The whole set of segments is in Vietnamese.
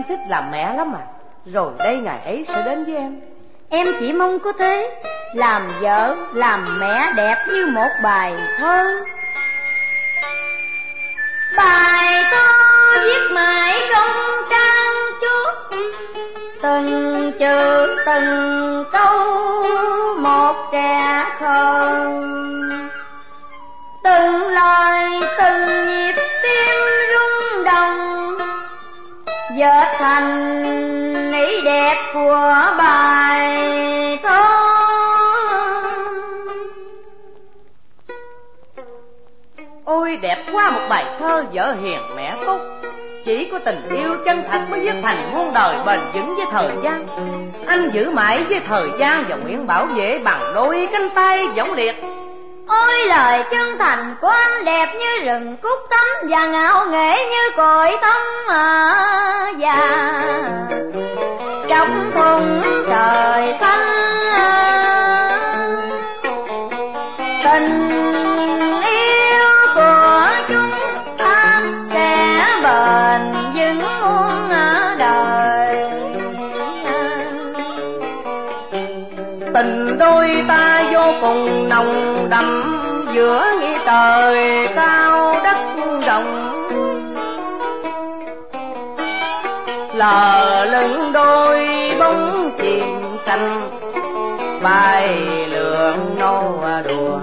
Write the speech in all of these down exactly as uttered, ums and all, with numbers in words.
thích làm mẹ lắm mà. Rồi đây ngày ấy sẽ đến với em. Em chỉ mong có thế, làm vợ, làm mẹ đẹp như một bài thơ. Bài thơ viết mãi trong trang chút, từng chữ từng câu một trẻ thơ, từng lời từng nhịp tim rung động, dệt thành ý đẹp của bài thơ. Ôi đẹp quá một bài thơ vợ hiền mẹ tốt. Chỉ có tình yêu chân thành mới viết thành muôn đời bền vững với thời gian. Anh giữ mãi với thời gian và nguyện bảo vệ bằng đôi cánh tay võng liệt. Ôi lời chân thành của anh đẹp như rừng cúc tắm, và ngạo nghễ như cội thắm à, và trong thùng trời xanh tình yêu của chúng ta sẽ bền vững muôn đời. Tình đôi ta vô cùng nồng đậm, giữa nghĩa trời cao đất rộng, lờ lưng đôi bóng chìm xanh, bài lượng nô đùa.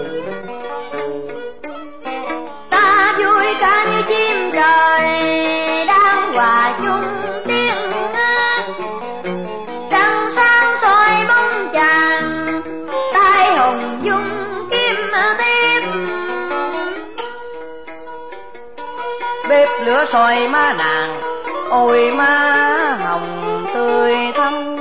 Ta vui ca như chim trời đang hòa chung tiếng hát, trăng sáng soi bóng chàng, tay hồng dung kim tiếp. Bếp lửa soi má nàng, ôi má hồng tươi thắm,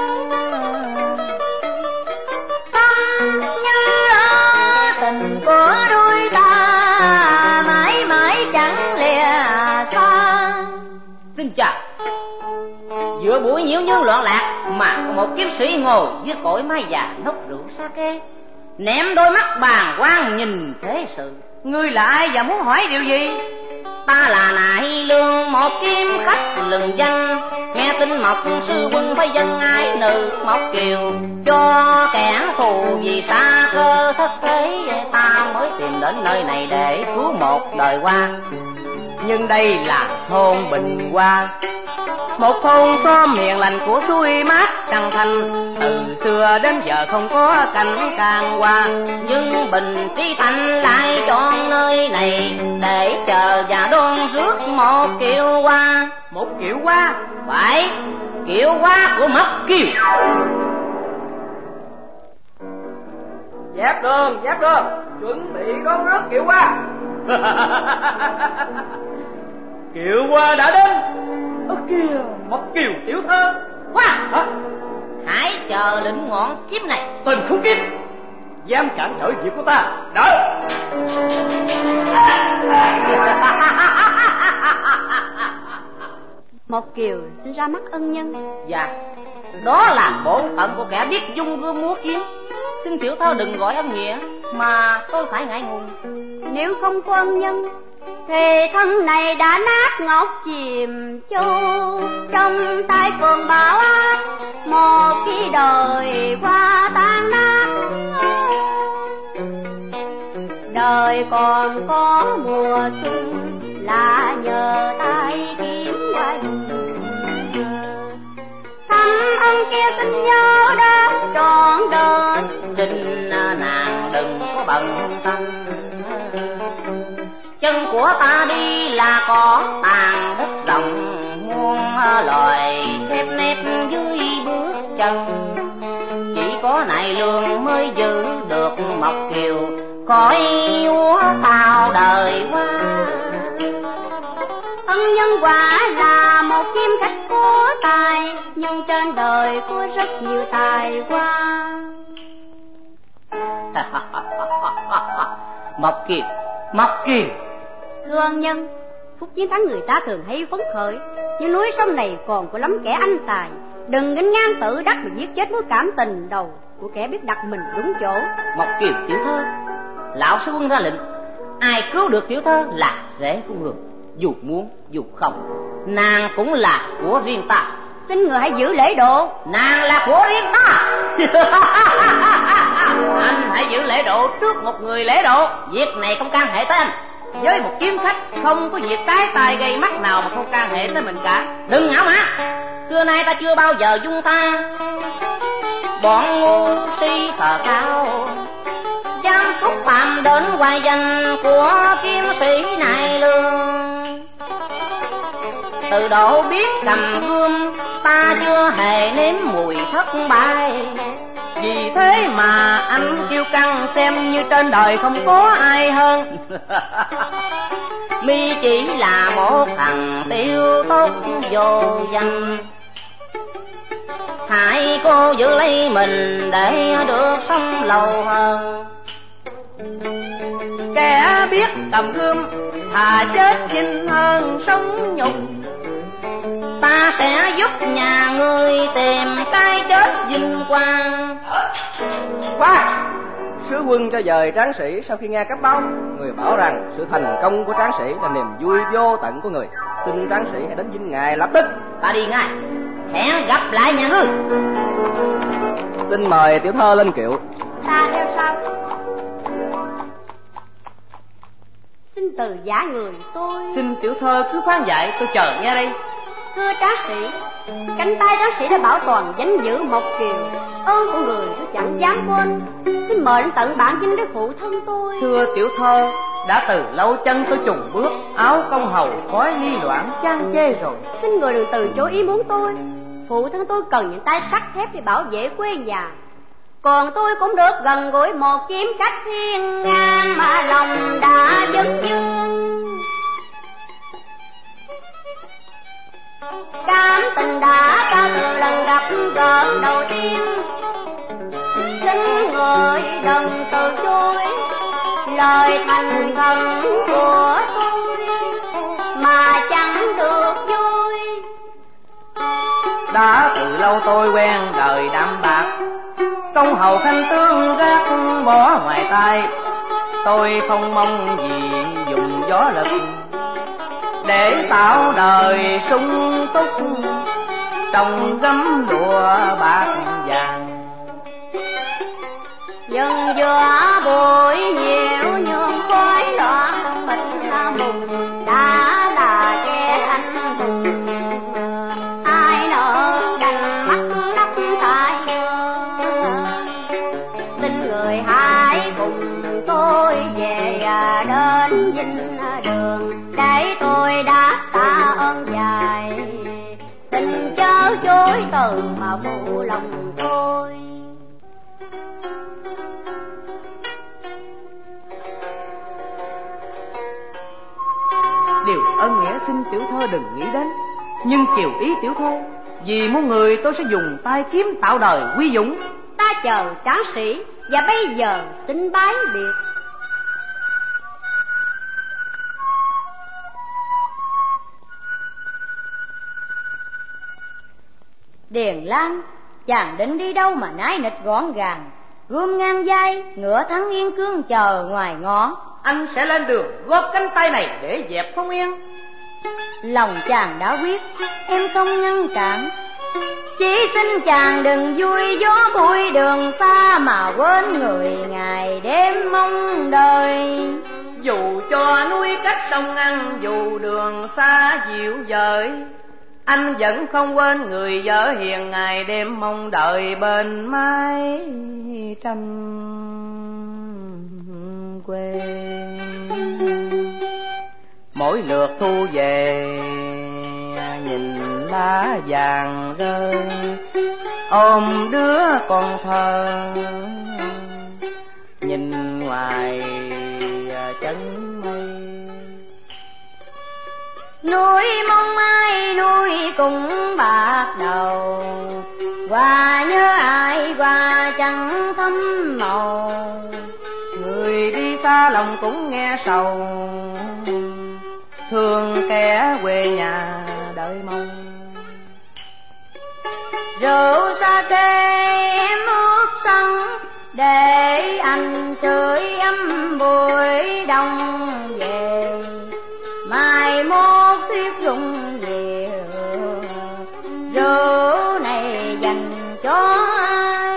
thắm như tình của đôi ta mãi mãi chẳng lìa xa. Xin chào. Giữa buổi nhiễu nhương loạn lạc mà có một kiếm sĩ ngồi dưới cội mái già nốc rượu sake, ném đôi mắt bàng quan nhìn thế sự. Ngươi là ai và muốn hỏi điều gì? Ta là Nại Lương, một kiếm khách lừng danh, nghe tin Mộc sư quân phải dân ái nữ Mộc Kiều, cho kẻ thù vì xa cơ thất thế, ta mới tìm đến nơi này để cứu một đời qua. Nhưng đây là thôn Bình Hoa, một thôn xóm hiền lành của suối mát Trăng Thanh, từ xưa đến giờ không có cảnh can hoa. Nhưng Bình Tri Thành lại chọn nơi này để chờ và đón rước một kiệu hoa. Một kiệu hoa? Phải, kiệu hoa của Mộc Kiều. Dẹp đường, dẹp đường, chuẩn bị đón rước kiệu hoa. Kiệu hoa đã đến. Ơ kìa, Mộc Kiều tiểu thơ. Khoan, hả? Hãy chờ lệnh ngọn kiếm này. Tên khốn kiếp, dám cản trở việc của ta, đỡ. Mộc Kiều xin ra mắt ân nhân. Dạ, đó là bổn phận của kẻ biết dung gươm múa kiếm. Xin tiểu thơ đừng gọi ân nghĩa mà tôi phải ngại ngùng. Nếu không có ân nhân thì thân này đã nát ngọc chìm châu, trong tay còn bão ác một khi đời qua tan nát. Đời còn có mùa xuân là nhờ tay kiếm qua dùng, thăm ân kia xin nhớ đã trọn đời. Xin nàng đừng có bận tâm, chân của ta đi là có tàn đất rộng, muôn loài khép nép dưới bước chân. Chỉ có Nại Lương mới giữ được Mộc Kiều khỏi úa sao đời qua. Ân nhân quả là một kiếm khách có tài, nhưng trên đời có rất nhiều tài qua. Mộc Kiều, Mộc Kiều. Thưa ân nhân, phút chiến thắng người ta thường hay phấn khởi, nhưng núi sông này còn có lắm kẻ anh tài. Đừng nghênh ngang tự đắc mà giết chết mối cảm tình đầu của kẻ biết đặt mình đúng chỗ. Mộc Kiều tiểu thơ, lão sư quân ra lệnh, ai cứu được tiểu thơ là dễ cung đường. dù muốn dù không, nàng cũng là của riêng ta. Xin người hãy giữ lễ độ. Nàng là của riêng ta. Anh hãy giữ lễ độ trước một người lễ độ. Việc này không can hệ tới anh. Với một kiếm khách, không có việc cái tai gây mắt nào mà không can hệ tới mình cả. Đừng ngạo mạn. Xưa nay ta chưa bao giờ dung tha bọn ngu si thờ cao, dám xúc phạm đến hoài danh của kiếm sĩ này lương. Từ độ biết cầm gươm, ta chưa hề nếm mùi thất bại. Vì thế mà anh kiêu căng, xem như trên đời không có ai hơn. Mi chỉ là một thằng tiêu tốt vô danh, hãy cô giữ lấy mình để được sống lâu hơn. Kẻ biết cầm gươm, thà chết chinh hơn sống nhục. Ta sẽ giúp nhà ngươi tìm cái chết vinh quang. Khoan! Sứ quân cho dời tráng sĩ sau khi nghe cấp báo. Người bảo rằng sự thành công của tráng sĩ là niềm vui vô tận của người. Xin tráng sĩ hãy đến dinh ngài lập tức. Ta đi ngay. Hẹn gặp lại nhà ngươi. Xin mời tiểu thơ lên kiệu. Ta theo sau. Xin từ giả người tôi. Xin tiểu thơ cứ phán dạy, tôi chờ nghe đây. Thưa tráng sĩ, cánh tay tráng sĩ đã bảo toàn danh dự một kiều, ơn của người tôi chẳng dám quên. Xin mời đến tận bản dinh để phụ thân tôi. Thưa tiểu thơ, đã từ lâu chân tôi trùng bước, áo công hầu khói ly loạn chan chê rồi. Xin người đừng từ chối ý muốn tôi. Phụ thân tôi cần những tay sắt thép để bảo vệ quê nhà, còn tôi cũng được gần gũi một chiếm khách thiên ngang mà lòng đã dấn dương. Cảm tình đã ta từ lần gặp gỡ đầu tiên, xin người đừng từ chối lời thành khẩn của tôi mà chẳng được vui. Đã từ lâu tôi quen đời đạm bạc, công hầu khanh tướng gác bỏ ngoài tay. Tôi không mong gì dùng gió lực để tạo đời sung túc, trong gấm lụa bạc vàng. Dần giữa bụi nhiều nhường khói loạn mịt mùng, đã là kẻ anh hùng ai nỡ đành mắt lóc tai nhơ. Xin người hãy cùng tôi về đến dinh đường để tôi đáp tạ ơn dài. Xin chớ chối từ mà phụ lòng tôi. Điều ân nghĩa xin tiểu thơ đừng nghĩ đến, nhưng chiều ý tiểu thơ, vì muốn người tôi sẽ dùng tay kiếm tạo đời quy dũng. Ta chờ tráng sĩ và bây giờ xin bái biệt. Điền Lan, chàng định đi đâu mà nái nịch gọn gàng, gươm ngang vai, ngựa thắng yên cương chờ ngoài ngõ. Anh sẽ lên đường góp cánh tay này để dẹp Phong Yên. Lòng chàng đã quyết, em không ngăn cản, chỉ xin chàng đừng vui gió bụi đường xa mà quên người ngày đêm mong đời. Dù cho núi cách sông ngăn, dù đường xa dịu dời, anh vẫn không quên người vợ hiền ngày đêm mong đợi bên mái tranh quê. Mỗi lượt thu về nhìn lá vàng rơi, ôm đứa con thơ nhìn ngoài chân mây. Núi mong ai núi cũng bạc đầu, qua nhớ ai qua chẳng thấm màu. Người đi xa lòng cũng nghe sầu, thương kẻ quê nhà đợi mong. Rượu sa kê em ướp sân, để anh sưởi ấm buổi đông về. Mai mốt rung rượu, rượu này dành cho ai?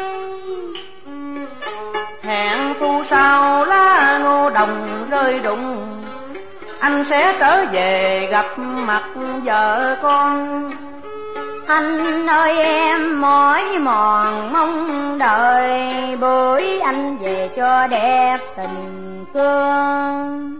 Hẹn thu sau lá ngô đồng rơi rụng, anh sẽ trở về gặp mặt vợ con. Anh ơi em mỏi mòn mong đợi, bưởi anh về cho đẹp tình cương.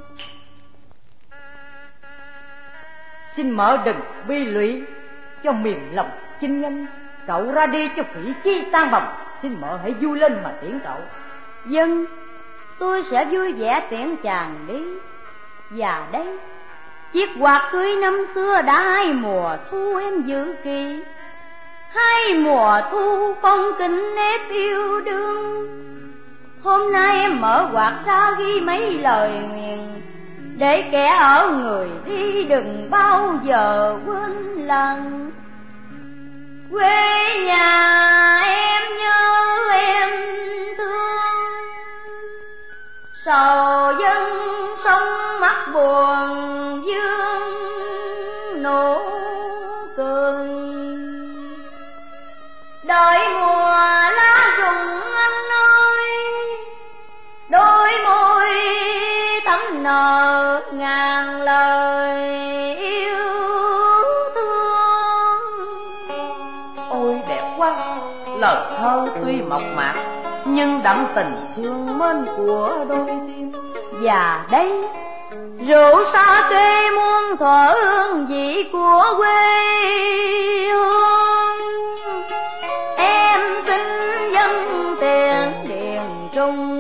Xin mợ đừng bi lụy cho mềm lòng chinh nhân, cậu ra đi cho phỉ chi tan bồng, xin mợ hãy vui lên mà tiễn cậu. Dân, tôi sẽ vui vẻ tiễn chàng đi. Và đây, chiếc quạt cưới năm xưa đã hai mùa thu em giữ kỳ, hai mùa thu phong kính nếp yêu đương. Hôm nay em mở quạt ra ghi mấy lời nguyện, để kẻ ở người đi đừng bao giờ quên lần. Quê nhà em nhớ em thương, sầu dân sông mắt buồn dương nụ cười. Đợi mùa lá rụng anh ơi, đôi môi thắm nở ngàn lời yêu thương. Ôi đẹp quá, lời thơ tuy mộc mạc nhưng đậm tình thương mến của đôi tim. Và đây, rượu sa kê muôn thuở hương vị của quê hương. Em xin dâng tiền điền trung,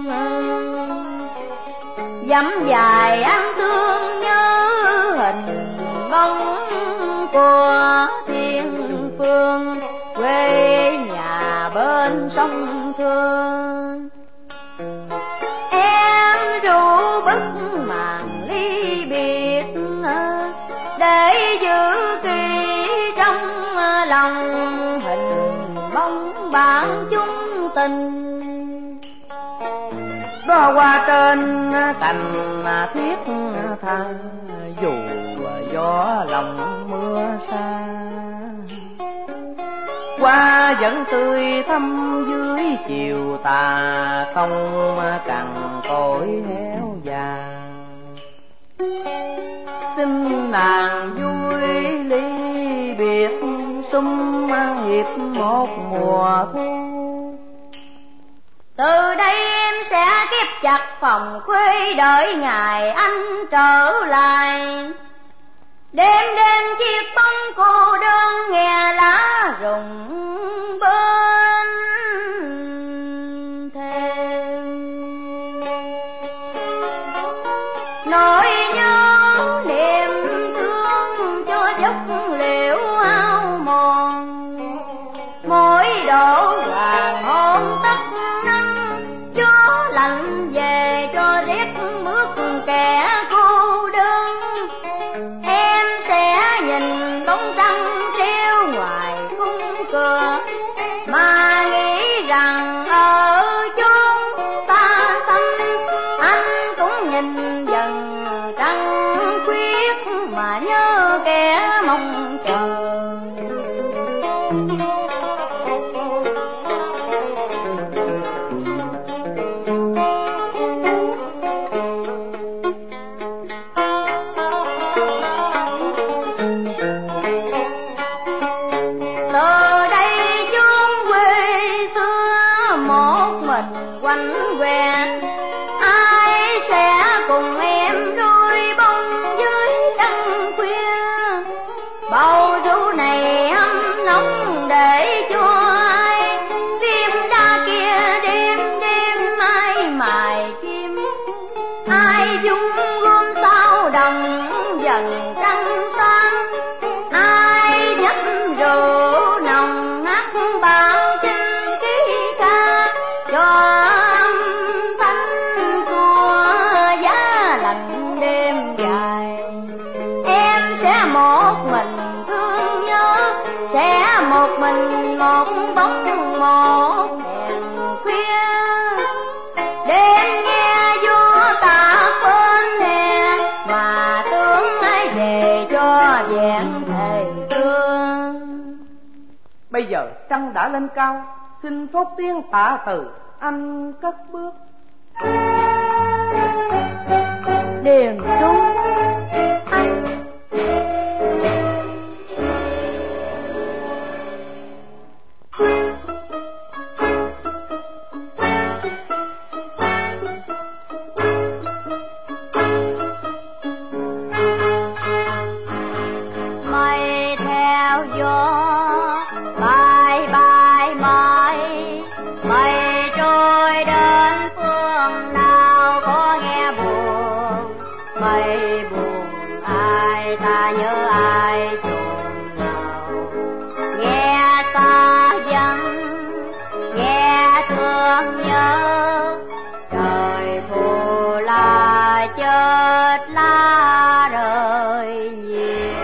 dẫm dài ăn thương nhớ hình bóng của thiên phương, quê nhà bên sông Thương. Em ru bức màn ly biệt, để giữ kỹ trong lòng hình bóng bạn chung tình. Đó qua trên cành thiết tha, dù gió lòng mưa xa, hoa vẫn tươi thắm dưới chiều tà, không cằn cỗi héo già. Xin nàng vui ly biệt, sum hiệp một mùa thu. Từ đây em sẽ kiếp chặt phòng khuê, đợi ngày anh trở lại. Đêm đêm chiếc bóng cô đơn nghe lá rụng bên thềm. Nỗi nhớ niềm thương cho dốc liễu ao mòn, mỗi độ hoàng hôn tắt nắng, gió lạnh về cho rét mướt kẻ cô đơn. Em sẽ nhìn bóng trăng treo ngoài khung cửa, mà nghĩ rằng ở chốn ta tâm, anh cũng nhìn dần trăng khuyết mà nhớ kẻ mong chờ. Quanh quẹt ai sẽ cùng em đôi bông dưới trăng khuya, bầu rượu này hâm nóng để cho ai tim đa kia đêm đêm ai mài kim, ai dung gom sao đồng dần trăng sáng, ai nhấp rượu nồng nát bao chinh ký ca cho một mình một bóng một đèn khuya. Đêm nghe vua tạ bên hè, mà tướng ai về cho vẹn thề xưa. Bây giờ trăng đã lên cao, xin phúc tiếng tạ từ anh cất bước. Điền Trung anh mây theo gió bay bay mây, mây trôi đến phương nào có nghe buồn, mây buồn ai ta nhớ ai chồn nào, nghe xa dần nghe thương nhớ, trời phù la chết lá rơi nhiều.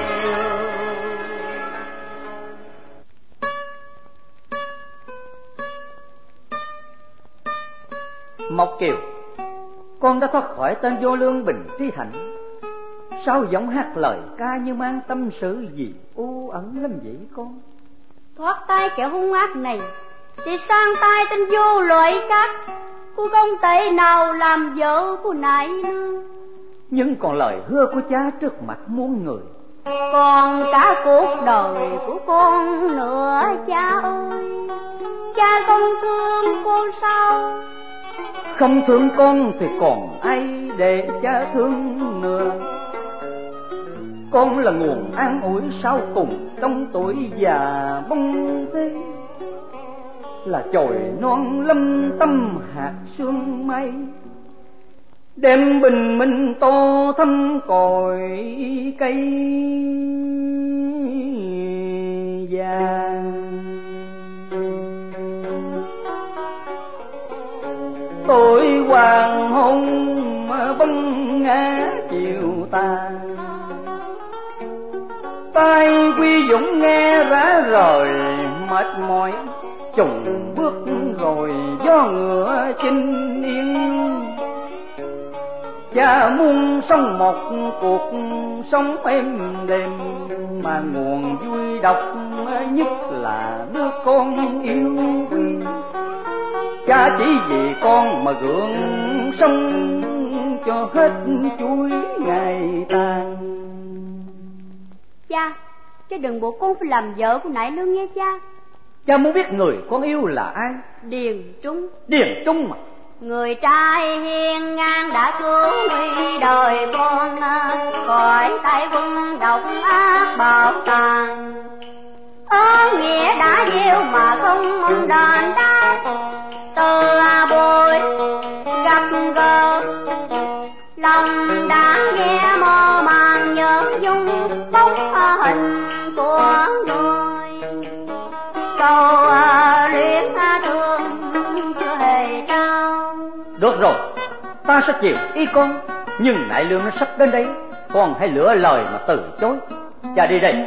Mộc Kiều, con đã thoát khỏi tên vô lương Bình Tri Hạnh, sao giọng hát lời ca như mang tâm sự gì u ẩn lắm vậy con? Thoát tay kẻ hung ác này, chỉ sang tay tên vô loại khác, cô công tệ nào làm vợ của nại nương. Nhưng còn lời hứa của cha trước mặt muôn người, Còn cả cuộc đời của con nữa cha ơi, cha không thương con sao? không thương con thì còn ai để cha thương nữa. Con là nguồn an ủi sau cùng trong tuổi già bông thế, là chồi non lâm tâm hạt sương mây, đêm bình minh tô thắm cội cây vàng. Tối hoàng hôn bông ngã chiều tàn, tay quy dũng nghe rã rời mệt mỏi, chùng bước rồi gió ngựa chinh yên. Cha muốn sống một cuộc sống êm đềm, mà nguồn vui độc nhất là đứa con yêu quý. Cha chỉ vì con mà gượng sống cho hết chuối ngày tàn. Cha, cha đừng buộc con phải làm vợ của nại nương nghe cha. Cha muốn biết người con yêu là ai? Điền Trung. Điền Trung mà. Người trai hiên ngang đã cứu nguy đời con, khỏi tay quân độc ác bạo tàn. Ơn nghĩa đã gieo mà không mong đền đáp, từ bồi gặp gỡ lòng đã nghe mơ màng nhớ dung bóng hình của người. Câu luyến thương chưa hề trao. Được rồi, ta sẽ chịu ý con, nhưng nại lương nó sắp đến đây, con hãy lựa lời mà từ chối. Cha đi đây.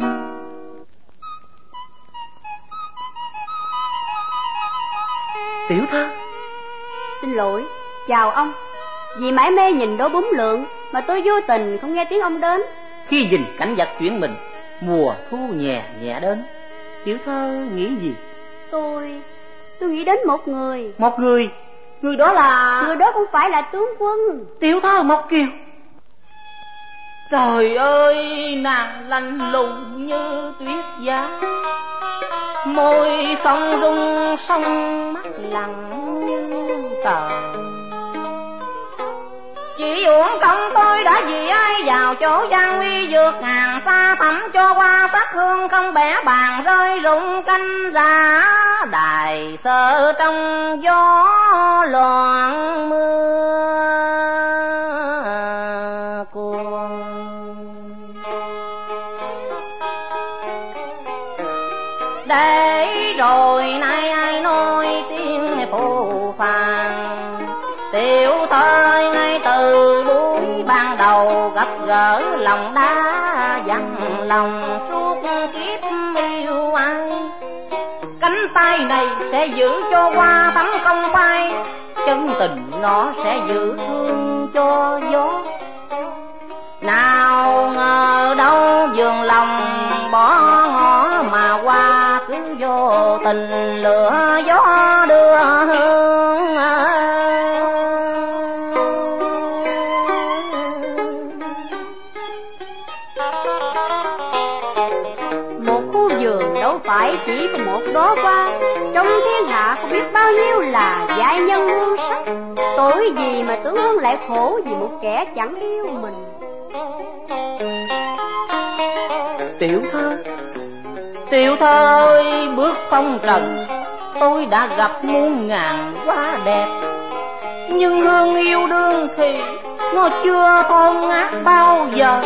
Tiểu thơ. Xin lỗi, chào ông. Vì mãi mê nhìn đố bún lượng mà tôi vô tình không nghe tiếng ông đến. Khi nhìn cảnh vật chuyển mình, mùa thu nhẹ nhẹ đến, tiểu thơ nghĩ gì? Tôi, tôi nghĩ đến một người. Một người? Người đó là... Người đó không phải là tướng quân. Tiểu thơ Mộc Kiều. Trời ơi, nàng lạnh lùng như tuyết giá, môi phong rung sông mắt lặng như tờ. Chỉ uổng công tôi đã vì ai vào chỗ gian nguy vượt ngàn xa thẳm, cho qua sắc hương không bẻ bàn rơi rụng canh ra đài sơ trong gió loạn mưa cuồng. Để rồi nay ai nói tiếng phù phàng, tiểu thơ ngay từ buổi ban đầu gặp gỡ lòng đá dằn lòng suốt kiếp yêu ai. Cánh tay này sẽ giữ cho qua thắm không phai, chân tình nó sẽ giữ thương cho gió. Nào ngờ đâu giường lòng bỏ ngõ mà qua, cứ vô tình lửa gió đưa hương. Một khu vườn đâu phải chỉ có một đóa hoa, trong thiên hạ có biết bao nhiêu là giai nhân muôn sắc. Tội gì mà tướng quân lại khổ vì một kẻ chẳng yêu mình. Tiểu thơ, tiểu thơ ơi, bước phong trần tôi đã gặp muôn ngàn hoa đẹp, nhưng hương yêu đương thì nó chưa thơm ngát bao giờ.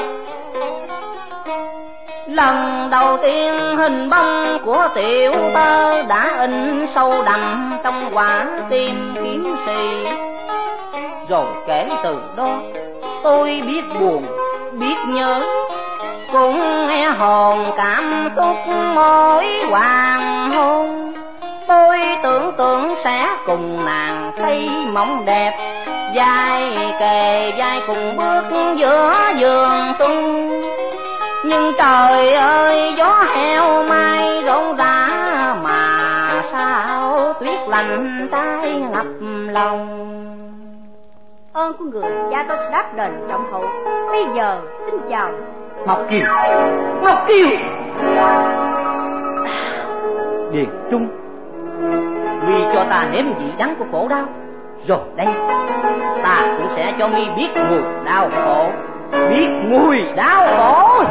Lần đầu tiên hình bóng của tiểu tơ đã in sâu đậm trong quả tim kiếm sĩ. Rồi kể từ đó tôi biết buồn, biết nhớ, cũng nghe hồn cảm xúc mỗi hoàng hôn. Tôi tưởng tượng sẽ cùng nàng xây mộng đẹp, vai kề vai cùng bước giữa vườn xuân. Nhưng trời ơi, gió heo mai rộn rã mà sao tuyết lạnh tay ngập lòng. Ơn của người cha tôi sẽ đáp đền trọng hậu. Bây giờ xin chào. Ngọc Kiều, Ngọc Kiều. Điền Trung, Mi cho ta nếm vị đắng của khổ đau, rồi đây ta cũng sẽ cho Mi biết mùi đau khổ, biết mùi đau khổ.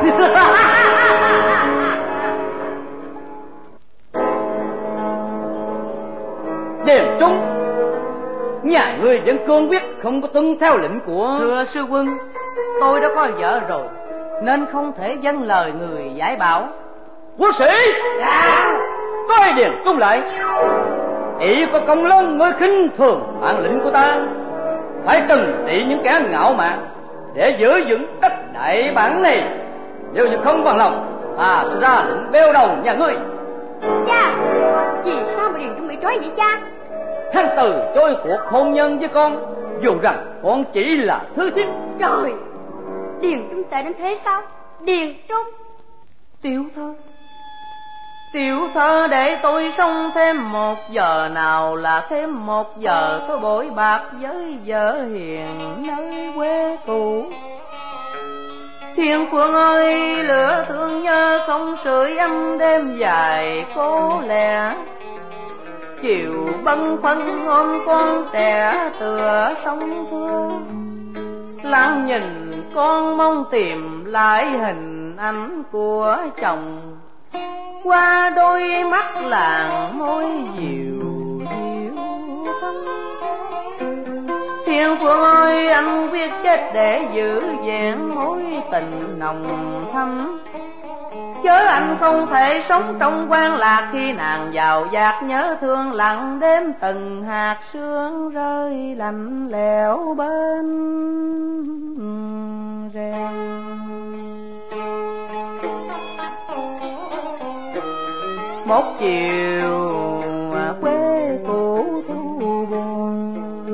Điền Trung, nhà ngươi vẫn cương quyết không có tuân theo lệnh của... Thưa sư quân, tôi đã có vợ rồi nên không thể vâng lời người giải bảo. Quân sĩ, coi Điền Trung lại, ỷ có công lớn mới khinh thường bản lĩnh của ta, phải từng trị những kẻ ngạo mạn để giữ vững đất đại bản này. Nếu như không bằng lòng, ta sẽ ra lệnh bêu đầu nhà ngươi. Cha, vì sao mà Điền Trung bị trói vậy cha? Hắn từ chối cuộc hôn nhân với con, dù rằng con chỉ là thứ thiếp. Trời, Điền Trung tệ đến thế sao? Điền Trung. Tiểu thơ, tiểu thơ để tôi sống thêm một giờ, nào là thêm một giờ tôi bội bạc với vợ hiền nơi quê cũ. Thiên phương ơi, lửa thương nhớ không sưởi ấm đêm dài cố lẻ, chiều bâng khuâng ôm con trẻ tựa sông thưa. Lặng nhìn con mong tìm lại hình ảnh của chồng, qua đôi mắt làng môi dịu dịu thân. Thiên phương ơi, anh quyết chết để giữ vẹn mối tình nồng thắm, chớ anh không thể sống trong quan lạc khi nàng giàu dạt nhớ thương lặng đêm từng hạt sương rơi lạnh lẽo bên rèm. Một chiều quê cũ thu buồn,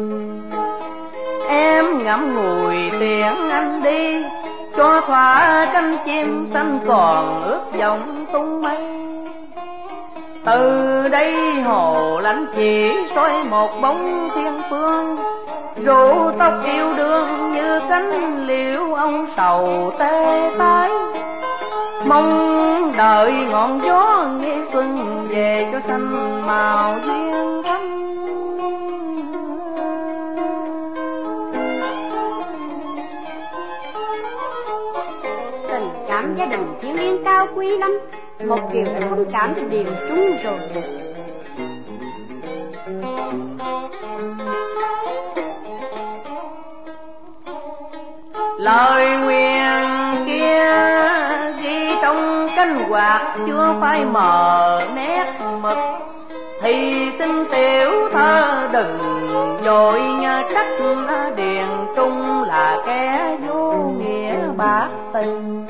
em ngậm ngùi tiễn anh đi, cho thỏa cánh chim xanh còn ước vọng tung mây. Từ đây hồ lạnh chỉ soi một bóng thiên phương, rủ tóc yêu đương như cánh liễu ông sầu tê tái. Mong đợi ngọn gió nghe xuân về cho xanh màu duyên thắm. Tình cảm gia đình thiêng liêng cao quý lắm, một Kiều đã thông cảm cho Điền Trung rồi. Lời nguyện kia ghi trong cánh quạt chưa phai mờ nét mực, thì xin tiểu thơ đừng vội nhờ trách Điền Trung là kẻ vô nghĩa bạc tình.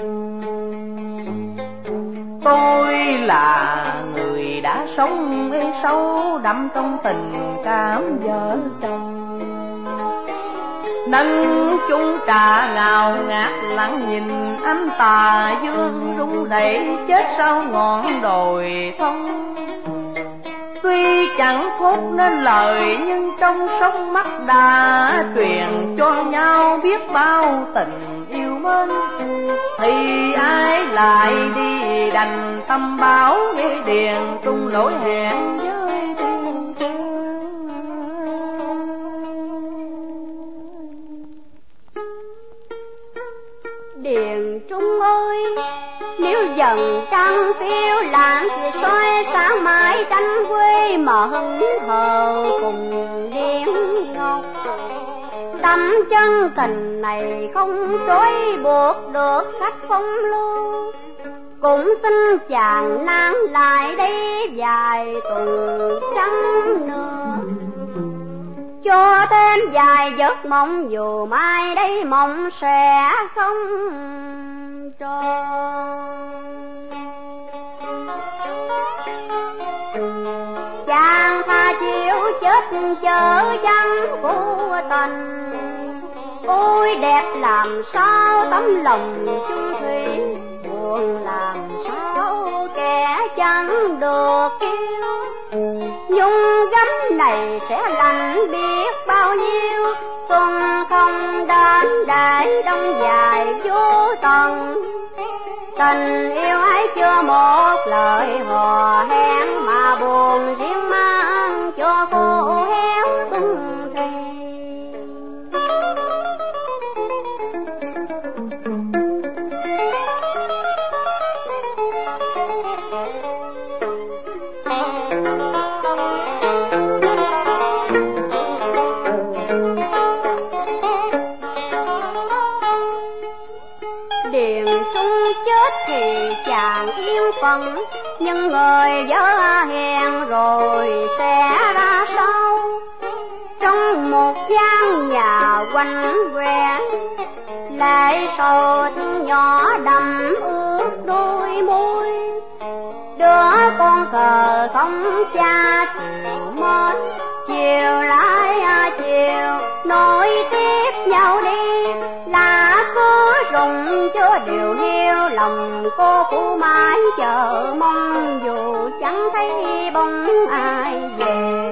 Tôi là người đã sống sâu đậm trong tình cảm vợ chồng, nâng chung trà ngào ngạt lặng nhìn anh tà dương rung đẩy chết sau ngọn đồi thông. Tuy chẳng thốt nên lời nhưng trong sóng mắt đã truyền cho nhau biết bao tình yêu mến. Thì ai lại đi đành tâm báo nghe điền trung lỗi hẹn với tình thương. Điền Trung ơi, nếu dần trăng phiêu lãng thì soi sáng mãi tranh quê mà hững hờ cùng điên ngọc. Tâm chân tình này không trói buộc được khách phong lưu, cũng xin chàng nàng lại đây vài tuần trăng nữa, cho thêm vài giấc mộng dù mai đây mộng sẽ không tròn. Chàng tha chiếu chết chở dân của tình, ôi đẹp làm sao tấm lòng chung thủy, buồn làm sao kẻ chẳng được yêu. Nhung gấm này sẽ lành biết bao nhiêu, xuân không đến để đông dài vô tận. Tình yêu ấy chưa một lời hò hẹn mà buồn riêng mang cho khô héo xuân thì. Điền Trung chết thì chàng yên phận, nhưng người vợ hiền rồi sẽ ra sao? Trong một gian nhà quanh quẹ, lại sầu thương nhỏ đầm ướt đôi môi. Đứa con thờ không cha chịu mến, chiều lại à chiều nối tiếp nhau đi, là cứ rụng cho điều hiu lòng cô phụ mãi chờ mong dù chẳng thấy bóng ai về.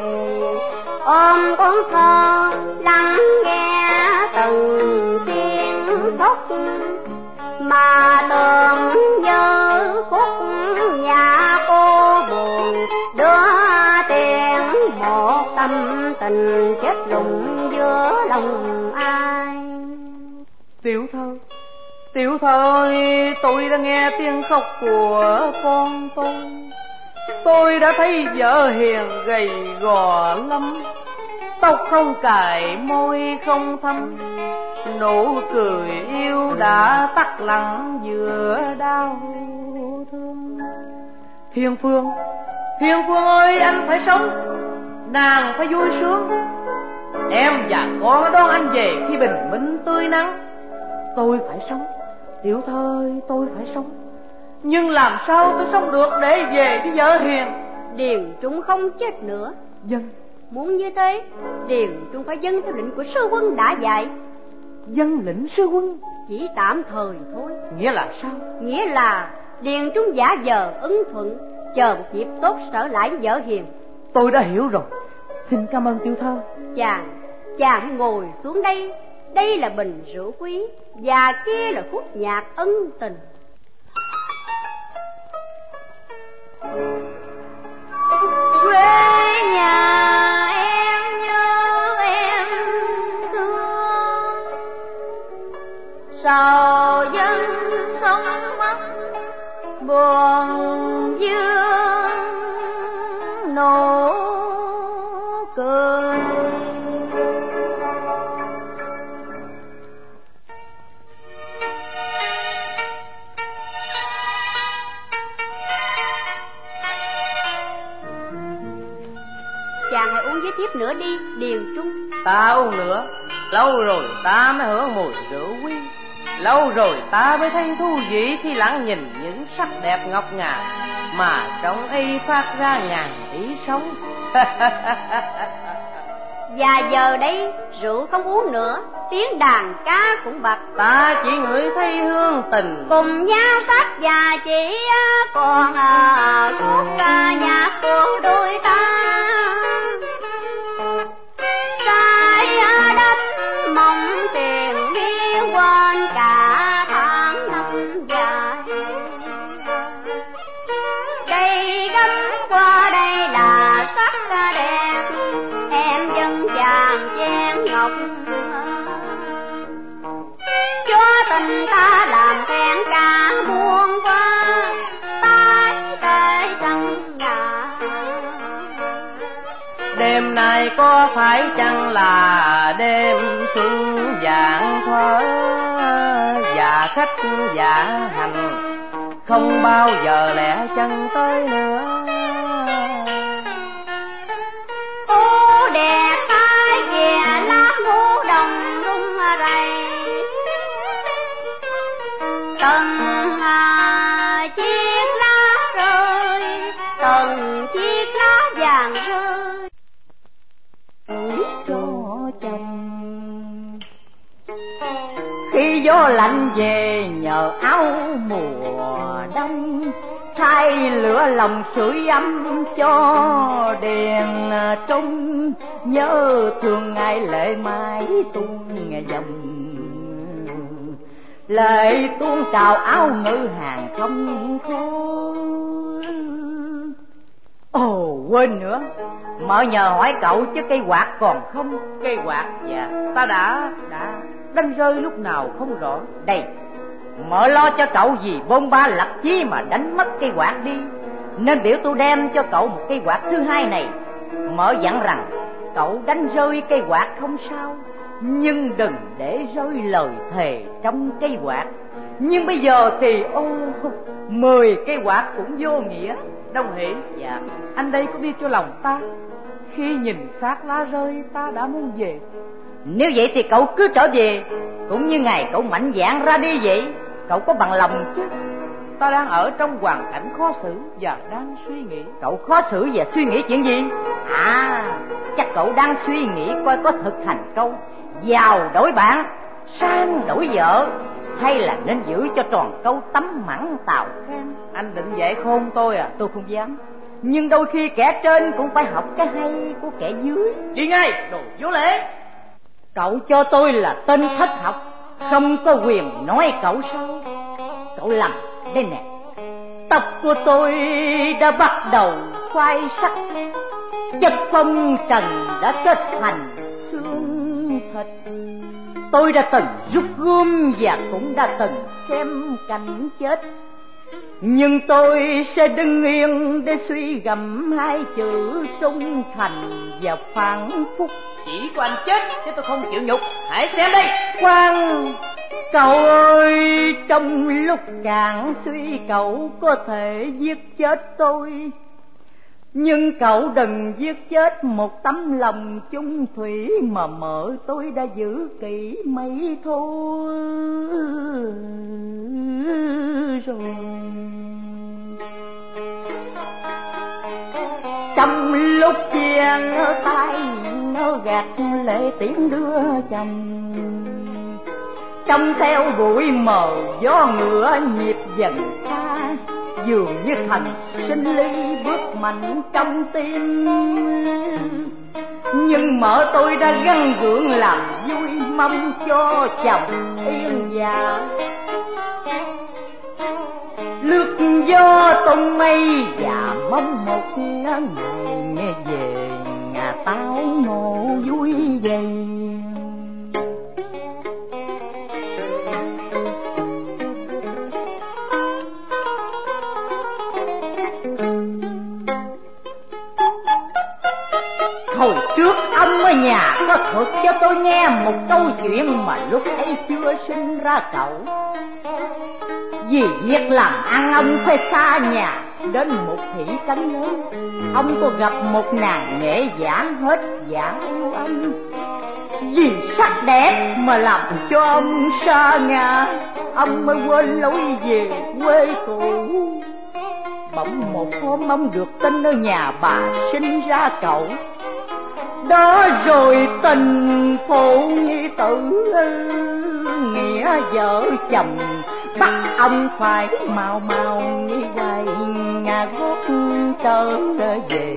Ôm con thơ lắng nghe từng tiếng khóc, mà tưởng như khúc nhà cô buồn, đưa tiếng một tâm tình chết lụng giữa lòng ai. Tiểu thơ, tiểu thơ ơi, tôi đã nghe tiếng khóc của con tôi. Tôi đã thấy vợ hiền gầy gò lắm, tóc không cài môi không thâm, nụ cười yêu đã tắt lặng giữa đau thương. Thiên Phương, Thiên Phương ơi, anh phải sống, nàng phải vui sướng. Em và con đón anh về khi bình minh tươi nắng. Tôi phải sống, tiểu thơ ơi, tôi phải sống. Nhưng làm sao tôi sống được để về với vợ hiền? Điền Trung không chết nữa. Dân. Muốn như thế, Điền Trung phải dâng theo lệnh của sư quân đã dạy. Dân lệnh sư quân? Chỉ tạm thời thôi. Nghĩa là sao? Nghĩa là Điền Trung giả vờ ứng thuận, chờ một dịp tốt trở lại với vợ hiền. Tôi đã hiểu rồi, xin cảm ơn tiểu thơ. Chàng, chàng ngồi xuống đây. Đây là bình rượu quý, và kia là khúc nhạc ân tình. Quê nhà em nhớ em thương, sầu dân sống mắt buồn dương nụ cười. Chàng hãy uống với thiếp nữa đi, Điền Trung. Ta uống nữa, lâu rồi ta mới hưởng mùi rượu quý, lâu rồi ta mới thấy thú vị khi lắng nhìn những sắc đẹp ngọc ngà mà trong y phát ra ngàn ý sống. Và giờ đây rượu không uống nữa, tiếng đàn ca cũng bật. Ta chỉ ngửi thấy hương tình, cùng nhau sát và chỉ còn à, khúc ca nhạc của đôi ta. Sai đánh mong tiền biên quên cả tháng năm dài. Đây gấm qua đây là sắc đẹp, em dân chàng chén ngọc. Cho tình ta làm khen cả muôn qua, tái tê trăng ngà. Đêm nay có phải chăng là đêm xuân vạn thuở, và khách giả hành không bao giờ lẽ chân tới nữa. Ô đẹp ai kìa lá ngũ đồng rung rầy, từng à, chiếc lá rơi, từng chiếc lá vàng rơi. Cho chồng khi gió lạnh về nhờ áo mùa đông, thay lửa lòng sưởi ấm cho đèn trung, nhớ thương ngày lệ mãi tuôn dòng, lệ tuôn trào áo ngữ hàng không khô. Ồ quên nữa, mợ nhờ hỏi cậu chứ cây quạt còn không? Cây quạt? Dạ, ta đã đã đánh rơi lúc nào không rõ. Đây, mợ lo cho cậu vì bôn ba lập chí mà đánh mất cây quạt đi, nên biểu tôi đem cho cậu một cây quạt thứ hai này. Mợ dặn rằng cậu đánh rơi cây quạt không sao, nhưng đừng để rơi lời thề trong cây quạt. Nhưng bây giờ thì ô mười cây quạt cũng vô nghĩa. Đồng Hỷ, dạ, anh đây có biết cho lòng ta, khi nhìn xác lá rơi ta đã muốn về. Nếu vậy thì cậu cứ trở về, cũng như ngày cậu mạnh dạn ra đi vậy. Cậu có bằng lòng chứ? Ta đang ở trong hoàn cảnh khó xử và đang suy nghĩ. Cậu khó xử và suy nghĩ chuyện gì? À, chắc cậu đang suy nghĩ coi có thực hành câu giàu đổi bạn, sang đổi vợ, hay là nên giữ cho tròn câu tấm mẳng tàu khen. Anh định dạy khôn tôi à? Tôi không dám, nhưng đôi khi kẻ trên cũng phải học cái hay của kẻ dưới. Đi ngay, đồ vô lễ. Cậu cho tôi là tên thất học, không có quyền nói cậu sao? Cậu lầm đây nè, tóc của tôi đã bắt đầu khoai sắc, chất phong trần đã kết thành xương thịt. Tôi đã từng rút gươm và cũng đã từng xem cảnh chết, nhưng tôi sẽ đứng yên để suy gẫm hai chữ trung thành và phản phúc. Chỉ có anh chết chứ tôi không chịu nhục. Hãy xem đây. Khoan, cậu ơi, trong lúc càng suy cậu có thể giết chết tôi, nhưng cậu đừng giết chết một tấm lòng chung thủy mà mợ tôi đã giữ kỹ mấy thôi rồi. Trong lúc chia nó tay nó gạt lệ tiễn đưa chồng, trong theo bụi mờ gió ngựa nhịp dần xa, dường như thần sinh ly bước mạnh trong tim. Nhưng mợ tôi đã gắng gượng làm vui, mong cho chồng yên dạ. Lướt gió tung mây và mong một ngày nghe về nhà tao ngộ vui vậy. Hồi trước ông ở nhà có thuật cho tôi nghe một câu chuyện mà lúc ấy chưa sinh ra cậu. Vì việc làm ăn ông phải xa nhà đến một thị trấn lớn. Ông có gặp một nàng nghệ giả hết giả yêu ông. Vì sắc đẹp mà làm cho ông xa nhà, ông mới quên lối về quê cũ. Bỗng một hôm ông được tin ở nhà bà sinh ra cậu. đó rồi tình phụ nhi tử, nghĩa vợ chồng bắt ông phải mau mau như vậy nhà gót trở về,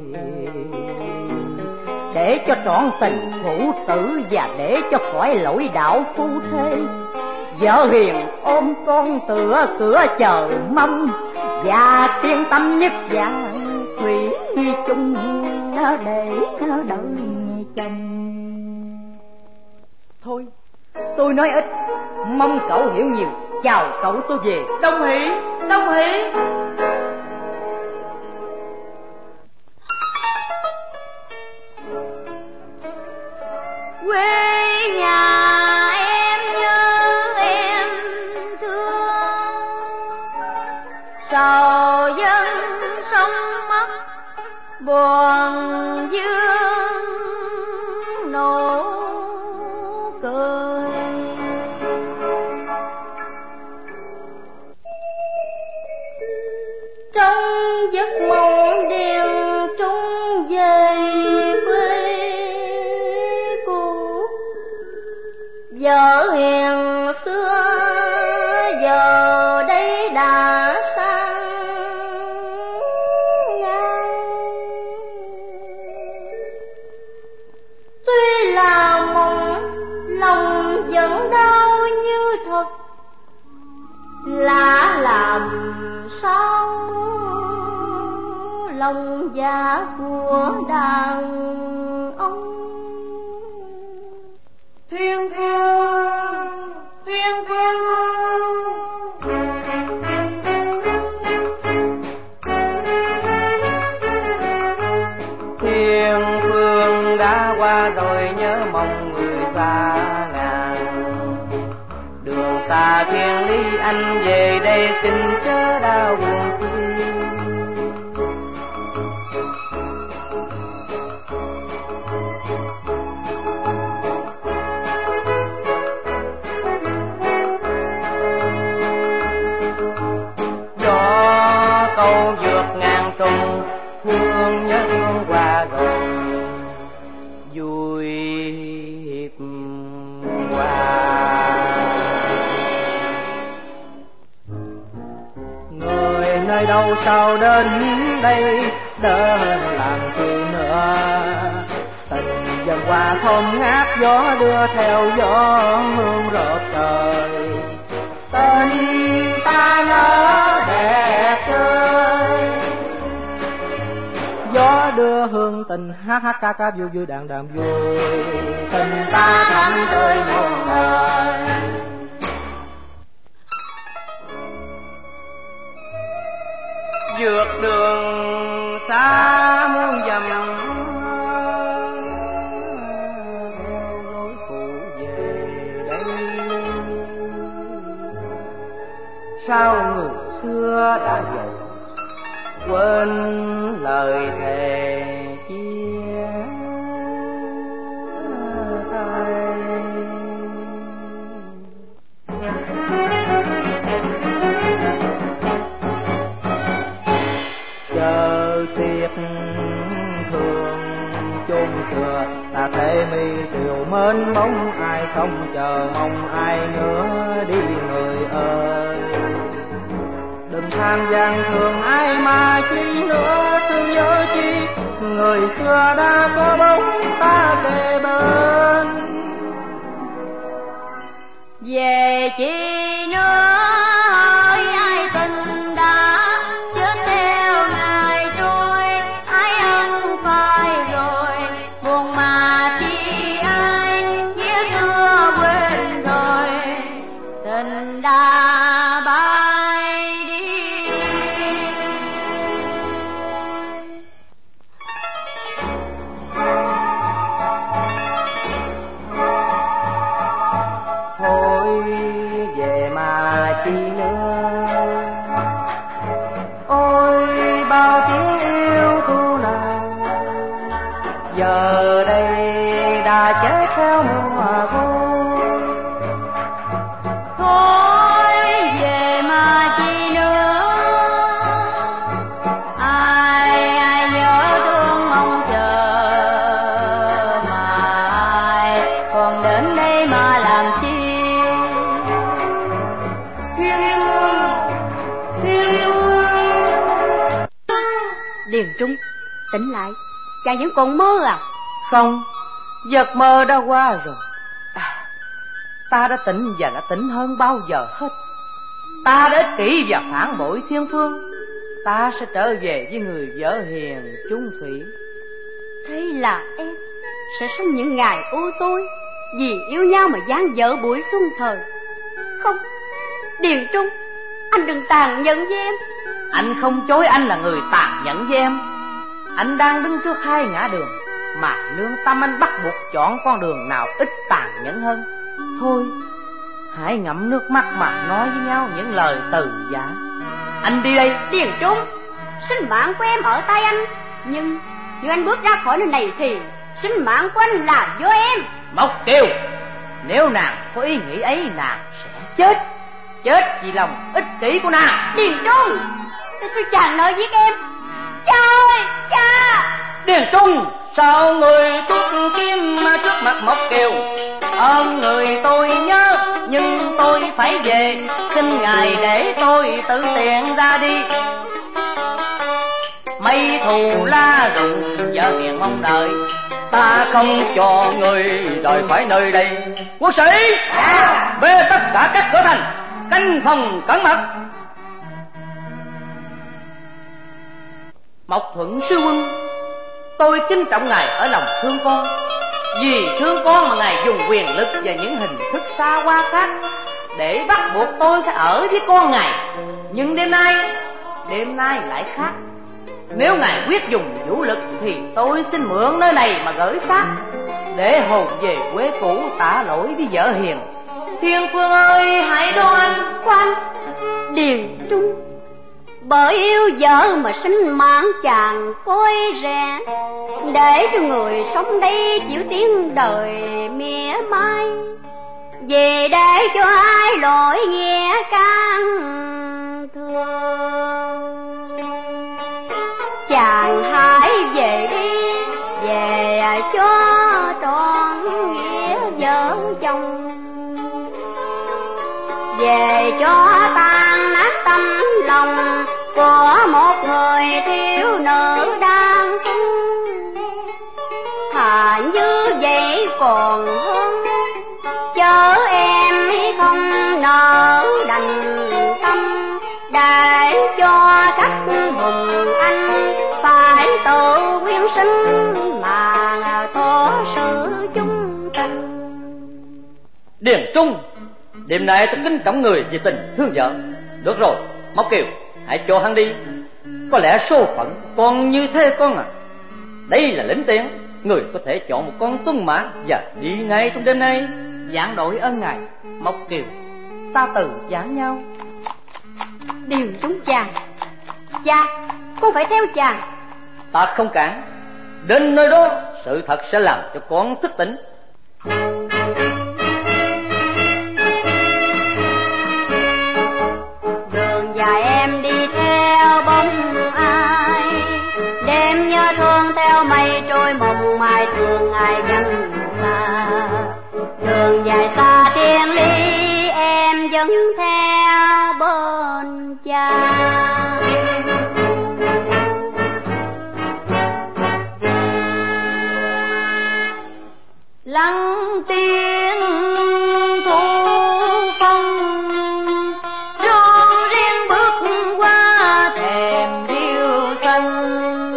để cho trọn tình phụ tử và để cho khỏi lỗi đạo phu thê. Vợ hiền ôm con tựa cửa chờ mong, và tiên tâm nhất vàng thủy chung để đợi chồng. Thôi tôi nói ít, mong cậu hiểu nhiều. Chào cậu, tôi về. Đông Hỷ, Đông Hỷ. Quê nhà em như em thương, sầu dân sống mất buồn dương nụ cười. Trong giấc mộng điềm trung về quê cũ, vợ hiền xưa giờ đây đã sang ngang. Tuy là mộng lòng vẫn đau như thật, lạ làm sao lòng dạ của đàn ông. Thiên thiên, thiên thiên. Thiên phương đã qua rồi nhớ mong người xa ngàn, đường xa thiên lý anh về đây xin chớ đau buồn chi. Gió câu vượt ngàn trùng, thương nhớ thương qua rồi vui hiệp qua. Người nơi đâu sao đến đây đỡ làm chi nữa, tình dần qua thơm ngát gió đưa theo gió hương rợp trời. Tình ta nhớ đẹp chơi, gió đưa hương tình hát hát ca ca vui vui đàn đàn vui. Tình ta thắm tươi muôn đời, vượt đường xa muôn dặm, theo lối cũ về đây. Sao người xưa đã dạy quên lời thề chia tay. Chờ tiệc thường chôn xưa, ta thể mi triều mến bóng ai không chờ mong ai nữa đi người ơi. Đừng than gian thường ai mà chi nữa, thương nhớ chi người xưa đã có bóng ta kề bên. Về chi nữa ơi ai tình đã chết theo ngày trôi, ai ăn phai rồi buồn mà chi ai nghĩa xưa quên rồi. Tình đã bay đi, thôi về Điền Trung, tỉnh lại, cha vẫn còn mơ à? Không, giấc mơ đã qua rồi. À, ta đã tỉnh và đã tỉnh hơn bao giờ hết. Ta đã ích kỷ và phản bội Thiên Phương. Ta sẽ trở về với người vợ hiền Trung Thủy. Thế là em sẽ sống những ngày u tối vì yêu nhau mà dang dở buổi xuân thời. Không, Điền Trung, anh đừng tàn nhẫn với em. Anh không chối anh là người tàn nhẫn với em. Anh đang đứng trước hai ngã đường, mà lương tâm anh bắt buộc chọn con đường nào ít tàn nhẫn hơn. Thôi, hãy ngậm nước mắt mà nói với nhau những lời từ giả. Anh đi đây. Điền Trung, sinh mạng của em ở tay anh, Nhưng nếu anh bước ra khỏi nơi này thì sinh mạng của anh là do em. Mộc Kiều, nếu nàng có ý nghĩ ấy nàng sẽ chết. Chết vì lòng ích kỷ của nàng. Điền Trung, tại sao chàng nỡ giết em? Cha ơi, cha! Điền Trung, sao người tuốt kiếm trước mặt Mộc Kiều? Ơn người tôi nhớ, nhưng tôi phải về. Xin ngài để tôi tự tiện ra đi. Mây thù la rụng, vợ hiền mong đợi. Ta không cho người rời khỏi nơi đây. Quân sĩ, yeah. Bê tất cả các cửa thành, canh phòng cẩn mật. Mộc Thuận sư quân, tôi kính trọng ngài ở lòng thương con. Vì thương con mà ngài dùng quyền lực và những hình thức xa hoa khác để bắt buộc tôi phải ở với con ngài. Nhưng đêm nay, đêm nay lại khác. Nếu ngài quyết dùng vũ lực thì tôi xin mượn nơi này mà gửi xác, để hồn về quê cũ tạ lỗi với vợ hiền. Thiên Phương ơi, hãy đoan. Khoan, Điền Trung, bởi yêu vợ mà sinh mạng chàng côi rẻ, để cho người sống đây chịu tiếng đời mỉa mai. Về để cho ai lỗi nghĩa can thương. Chàng hãy về đi, về cho trọn nghĩa vợ chồng, về cho tan nát tâm lòng của một người thiếu nữ đang sống. Thà như vậy còn hơn, chớ em không nỡ đành tâm, để cho các hùng anh phải tự quyến sinh mà thổ sự chung tình. Điền Trung, đêm nay tôi kính trọng người vì tình thương vợ. Được rồi, Mộc Kiều, hãy cho hắn đi. Có lẽ số phận còn như thế con à. Đây là lĩnh tiền, người có thể chọn một con tuân mã và đi ngay trong đêm nay. Giảng đổi ơn ngài Mộc Kiều, ta từ giảng nhau. Điền Trung cha, cha, con phải theo chàng. Ta không cản. Đến nơi đó sự thật sẽ làm cho con thức tỉnh. Đường dài em đi theo bóng ai, đêm nhớ thương theo mây trôi mộng mai, thương ai vẫn xa. Đường dài xa thiên lý em vẫn theo bên cha. Lắng tiếng thu phong, rộn riêng bước qua thềm điêu xanh.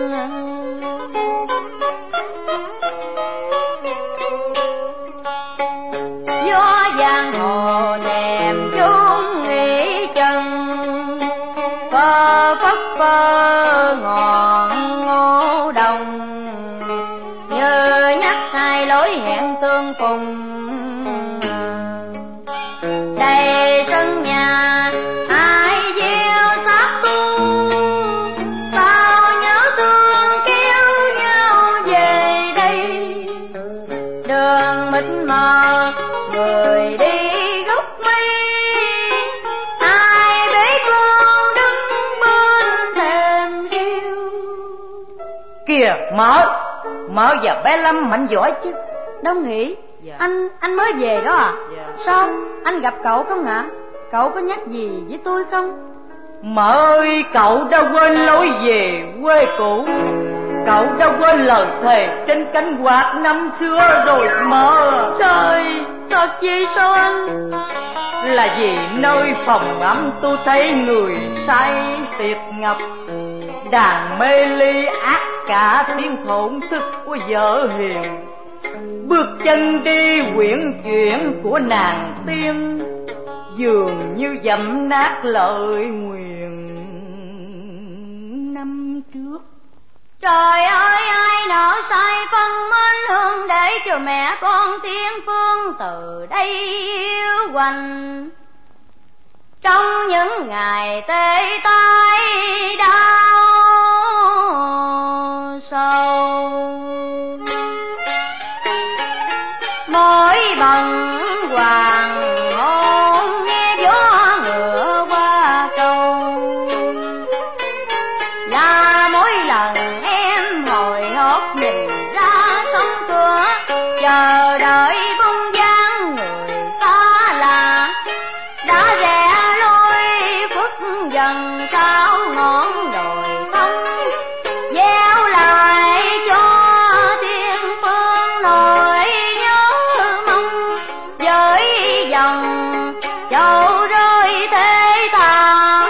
Gió giang hồ nèm chốn nghỉ chân, phơ phất phơ ngọn ngô đồng, như nhắc hai lối hẹn tương phùng. Đây sân nhà hai gieo sát tu, sao nhớ thương kéo nhau về đây. Đường mịt mờ người đi gốc mây, ai bế con đứng bên thềm riêu. Kìa Mở, Mở và bé Lâm mạnh giỏi chứ. Đông Nghị, dạ. anh anh mới về đó à? Dạ. Sao anh gặp cậu không hả? Cậu có nhắc gì với tôi không? Mợ ơi, cậu đã quên lối về quê cũ, cậu đã quên lời thề trên cánh quạt năm xưa rồi mợ. Trời, thật vậy sao anh? Là vì nơi phòng ấm tôi thấy người say tiệc ngập, đàn mê ly ác cả tiếng thổn thức của vợ hiền, bước chân đi quyển chuyển của nàng tiên, dường như dẫm nát lời nguyền năm trước. Trời ơi, ai nỡ sai phân mến hương để cho mẹ con thiên phương từ đây yêu hoành. Trong những ngày tê tái đau sầu, mỗi bần hoàng hôn nghe gió ngựa qua cầu, là mỗi lần em hồi hộp nhìn ra sông cửa, chờ đợi bóng dáng người xa lạ đã rẽ lối khuất dần sau ngọn đồi thông, gieo lại cho thiên phương nỗi nhớ mong với dòng châu rơi thế thảm.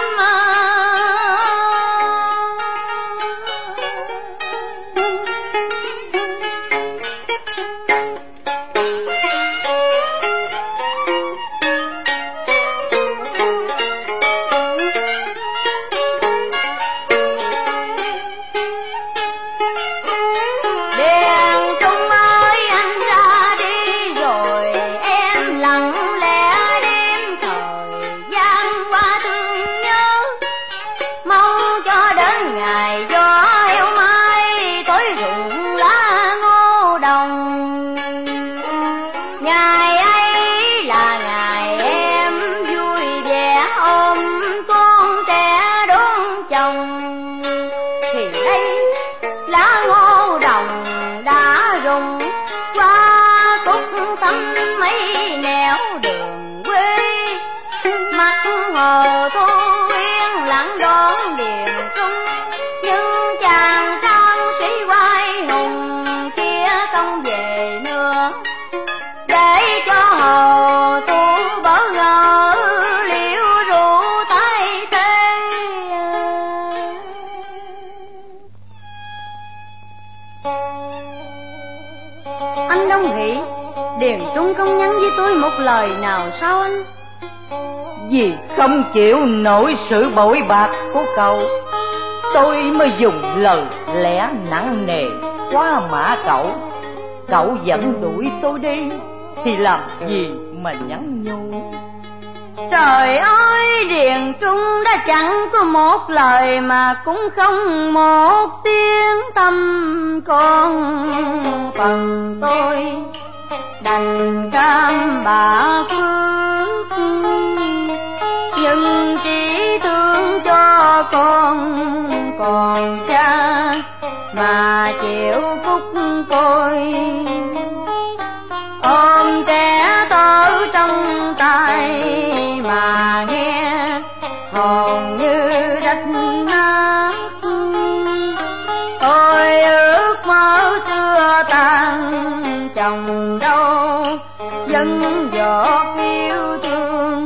Đèn trung ơi, anh ra đi rồi em lặng lẽ đêm thời gian qua thương nhớ, mong cho đến ngày gió eo mai tối rụng lá ngô đồng. Ngày ấy là ngày em vui vẻ ôm con trẻ đón chồng, thì đây lá ngô đồng đã rụng qua cúc thăm mấy nẻo đường quê. Mặt hồ thu yên lặng đón điền trung, nhưng chàng trang sĩ quai hùng kia không về nữa, để cho hồ thu bỡ ngỡ liễu rượu tái tê. Anh Đông Hỷ, Điền Trung không nhắn với tôi một lời nào sao anh? Vì không chịu nổi sự bội bạc của cậu, tôi mới dùng lời lẽ nặng nề quá mã cậu. Cậu vẫn đuổi tôi đi thì làm gì mà nhắn nhủ. Trời ơi, Điền Trung đã chẳng có một lời mà cũng không một tiếng tâm con. Phần tôi đành cam bạ phước, nhưng chỉ thương cho con còn cha mà chịu phúc côi. Ôm trẻ thơ trong tay mà nghe hồn như đất nát, ôi ước mơ xưa tan chồng đâu vẫn giọt yêu thương.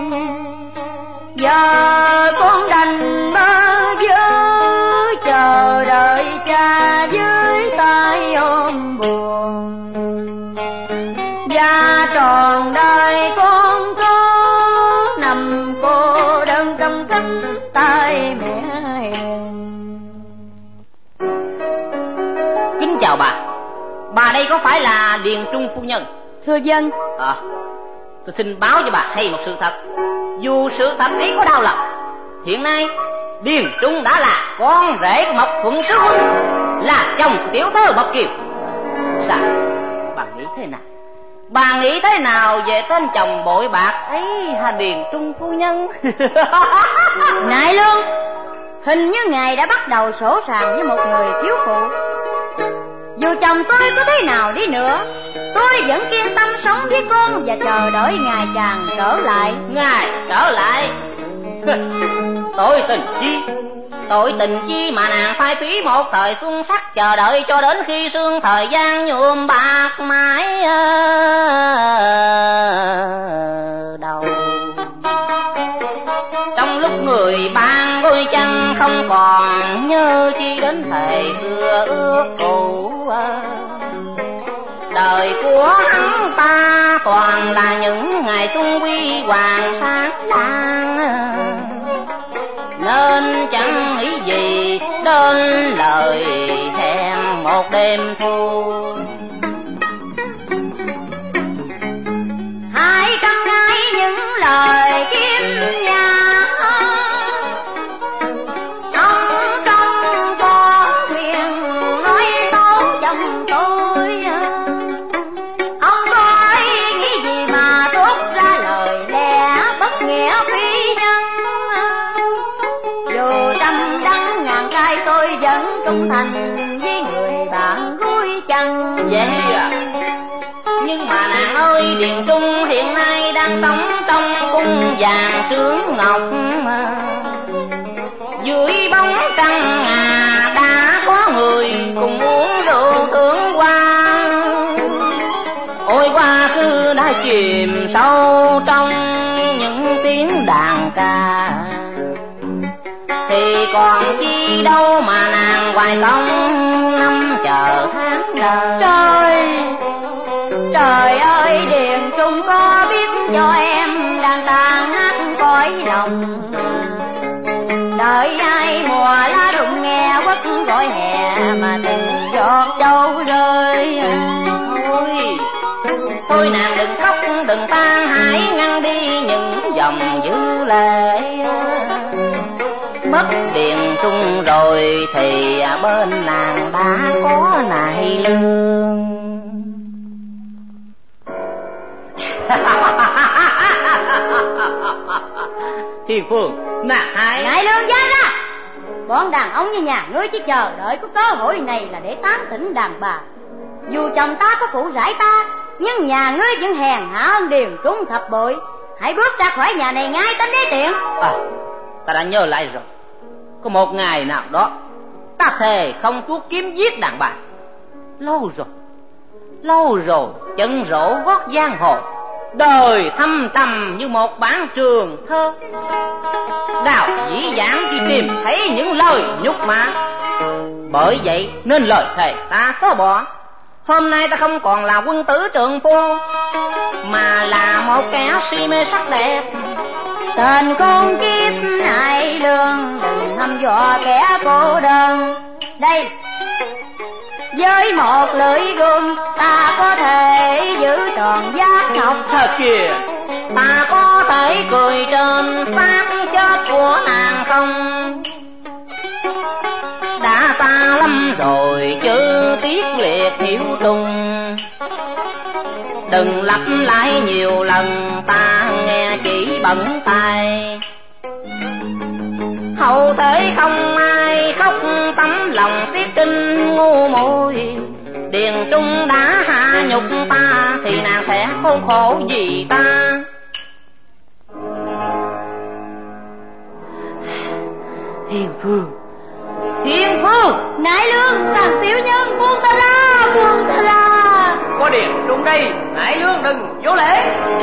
Giờ con đành bơ vơ chờ đợi cha với tay ôm buồn, và tròn đời con có nằm cô đơn trong cánh tay mẹ hiền. Kính chào bà, bà đây có phải là Điền Trung phu nhân? Thưa dân. À, tôi xin báo cho bà hay một sự thật, dù sự thật ấy có đau lòng. Hiện nay Điền Trung đã là con rể của Mộc Thuận Sứ Huynh, là chồng của tiểu thơ Mộc Kiều. Sao bà nghĩ thế nào? Bà nghĩ thế nào về tên chồng bội bạc ấy hả Điền Trung phu nhân? Này Lương, hình như ngài đã bắt đầu sổ sàng với một người thiếu phụ. Dù chồng tôi có thế nào đi nữa, tôi vẫn kiên tâm sống với con và chờ đợi ngày chàng trở lại. Ngài trở lại? Tội tình chi, tội tình chi mà nàng phải phí một thời xuân sắc, chờ đợi cho đến khi sương thời gian nhuộm bạc mãi đầu. Trong lúc người ban đôi chân không còn nhớ chi đến thời xưa ước cũ, đời của hắn ta toàn là những ngày xuân quy hoàng sáng lang, nên chẳng nghĩ gì đến lời hẹn một đêm thu. Hai trăm ngày những lời kiếm nhà, trong trong có quyền nói tốt chồng tôi. Ông có ý nghĩ gì mà thốt ra lời lẽ bất nghĩa phi nhân. Dù trăm đắng ngàn cay tôi vẫn trung thành với người bạn gối chân. Vậy à? Nhưng mà nàng ơi, Điền Trung hiện nay đang sống trong cung vàng trướng ngọc, mà dưới bóng trăng ngà đã có người cùng uống rượu thưởng hoa. Ôi quá khứ đã chìm sâu trong những tiếng đàn ca, thì còn chi đâu mà nàng hoài công năm chờ tháng đời. Trời, trời ơi, Điền Trung có biết cho em đang tàn hát cõi lòng. Đợi ai mùa lá rụng nghe quất gọi hè, mà từng giọt châu rơi. Thôi, thôi nàng đừng khóc đừng tan, hãy ngăn đi những dòng dữ lệ. Mất Điền Trung rồi thì bên nàng đã có nại lương. Thiên Phương, nàng hai Ngại lương gian ra. Bọn đàn ông như nhà ngươi chỉ chờ đợi có cơ hội này là để tán tỉnh đàn bà. Dù chồng ta có phụ rải ta, nhưng nhà ngươi vẫn hèn hạ hơn Điền Trung thập bội. Hãy bước ra khỏi nhà này ngay tánh đế tiện. À, ta đã nhớ lại rồi. Có một ngày nào đó ta thề không tuốt kiếm giết đàn bà. Lâu rồi, lâu rồi chân rỗ gót giang hồ, đời thâm trầm như một bản trường thơ. Đào dĩ dãn chỉ tìm thấy những lời nhục mạ, bởi vậy nên lời thề ta xóa bỏ. Hôm nay ta không còn là quân tử trượng phu, mà là một kẻ si mê sắc đẹp. Tên con kiếp nại lương, đừng hăm dọa kẻ cô đơn. Đây, với một lưỡi gươm ta có thể giữ tròn giác ngọc. Thật kìa, ta có thể cười trên xác chết của nàng không? Đã xa lắm rồi chứ tiếc liệt hiểu trùng. Đừng lặp lại nhiều lần, ta nghe chỉ bận tay. Hậu thế không ai khóc tấm lòng tiếc trinh ngu muội. Điền Trung đã hạ nhục ta thì nàng sẽ khốn khổ vì ta. Thiên Phương, Thiên Phương, Nại lương, thằng tiểu nhân, buông ta ra, buông ta ra. có Điền Trung đây, Nại lương đừng vô lễ.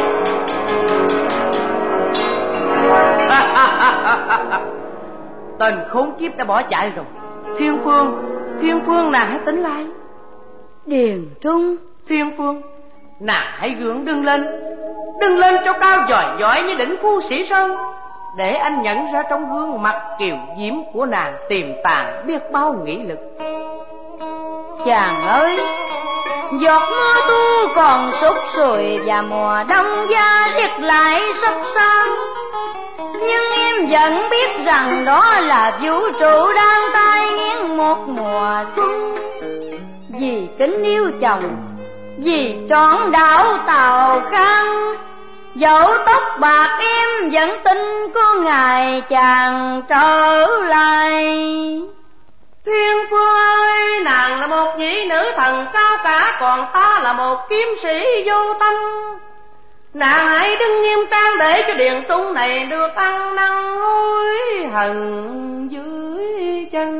Tên khốn kiếp đã bỏ chạy rồi. Thiên Phương, Thiên Phương nàng hãy tỉnh lại. Điền Trung, Thiên Phương, nàng hãy gượng đứng lên, đứng lên cho cao giỏi giỏi như đỉnh Phu Sĩ Sơn, để anh nhận ra trong gương mặt kiều diễm của nàng tiềm tàng biết bao nghị lực. chàng ơi, giọt mưa tu còn sốt sùi và mùa đông da riết lại sắp sang. Nhưng em vẫn biết rằng đó là vũ trụ đang tai nghiêng một mùa xuân. Vì kính yêu chồng, vì trọn đạo Tào Khang, dẫu tóc bạc em vẫn tin có ngày chàng trở lại. Thiên Phương ơi, nàng là một vị nữ thần cao cả, còn ta là một kiếm sĩ vô tâm. Nàng hãy đứng nghiêm trang để cho Điền Trung này được ăn năn hối hận dưới chân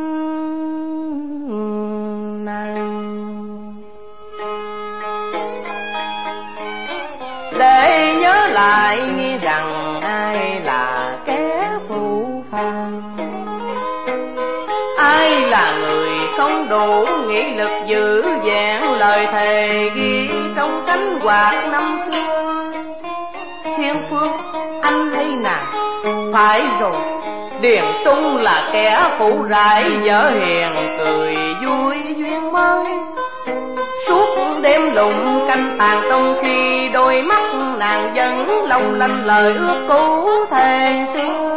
nàng, để nhớ lại rằng ai là kẻ phù phàng, ai là người không đủ nghị lực giữ vẹn lời thề ghi trong cánh quạt năm xưa. Thiên Phương, anh hay nàng, phải rồi, Điền Trung là kẻ phụ rải dở hiền cười vui duyên mới. Suốt đêm lụng canh tàn trong khi đôi mắt nàng vẫn long lanh lời ước cũ thề xưa.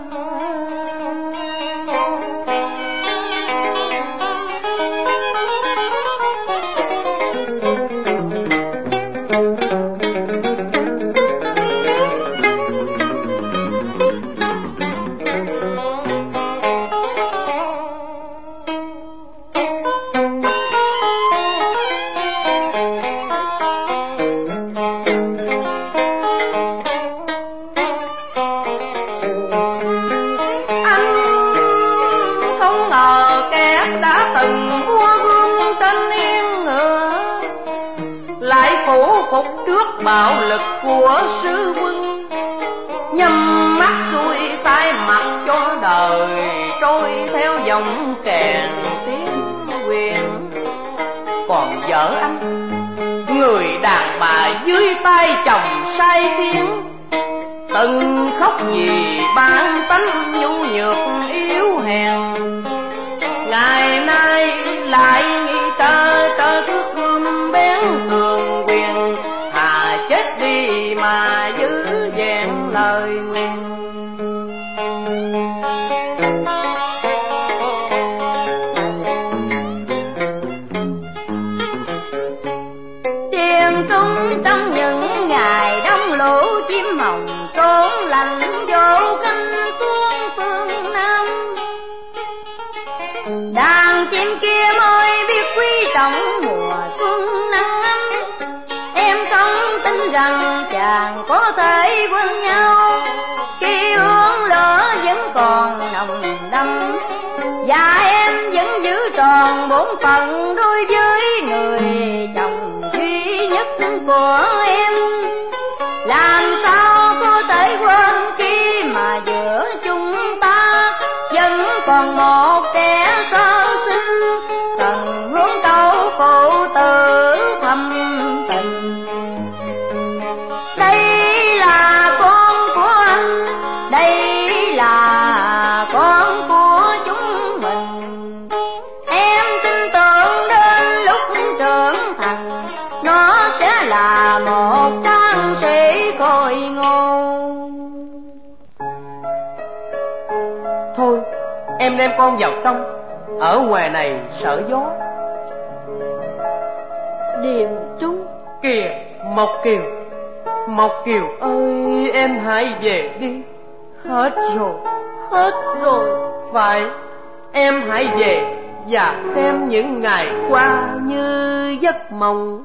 Bạo lực của sư quân nhắm mắt xuôi tai mặt cho đời trôi theo dòng kèn tiếng quyền. Còn vợ anh, người đàn bà dưới tay chồng sai tiếng, từng khóc vì bản tánh nhu nhược yếu hèn, ngày nay lại nghĩ trơ trơ trước gươm bén cường quyền, chết đi mà giữ vẹn lời nguyện. Điền Trung trong những ngày đông lũ chim hồng trốn lạnh vô cánh xuống phương Nam, đàn chim kia mới biết quý trọng mùa xuân nắng ấm. Em không tin rằng chàng có thể quên nhau khi hương lửa vẫn còn nồng đậm, và em vẫn giữ tròn bổn phận đối với người chồng duy nhất của em. Làm sao có thể quên khi mà giữa chúng ta vẫn còn một kẻ sơ sinh, cần hướng câu phụ tử thầm tình. Đây là con của anh, đây là con của chúng mình. Em tin tưởng đến lúc trưởng thành, nó sẽ là một tráng sĩ khôi ngô. Thôi, em đem con vào trong, ở ngoài này sợ gió. Điền Trung. Kìa, Mộc Kiều, Mộc Kiều ơi, em hãy về đi. Hết rồi, hết rồi. Phải, em hãy về và xem những ngày qua như giấc mộng.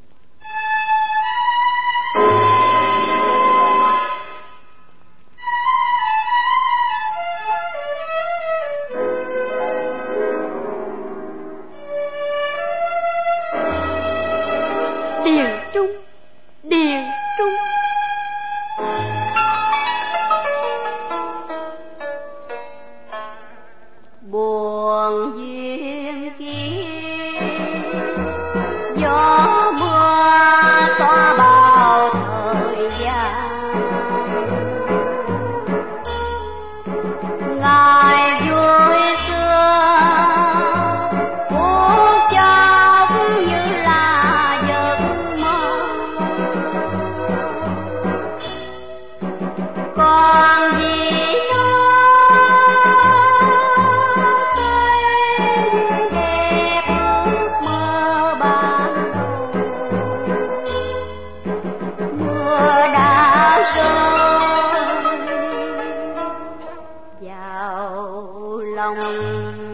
Điền Trung, Điền Trung. Buồn duyên kia gió mưa xóa bao thời gian, ngày vui xưa phút chốc như là giấc mơ. Còn gì lòng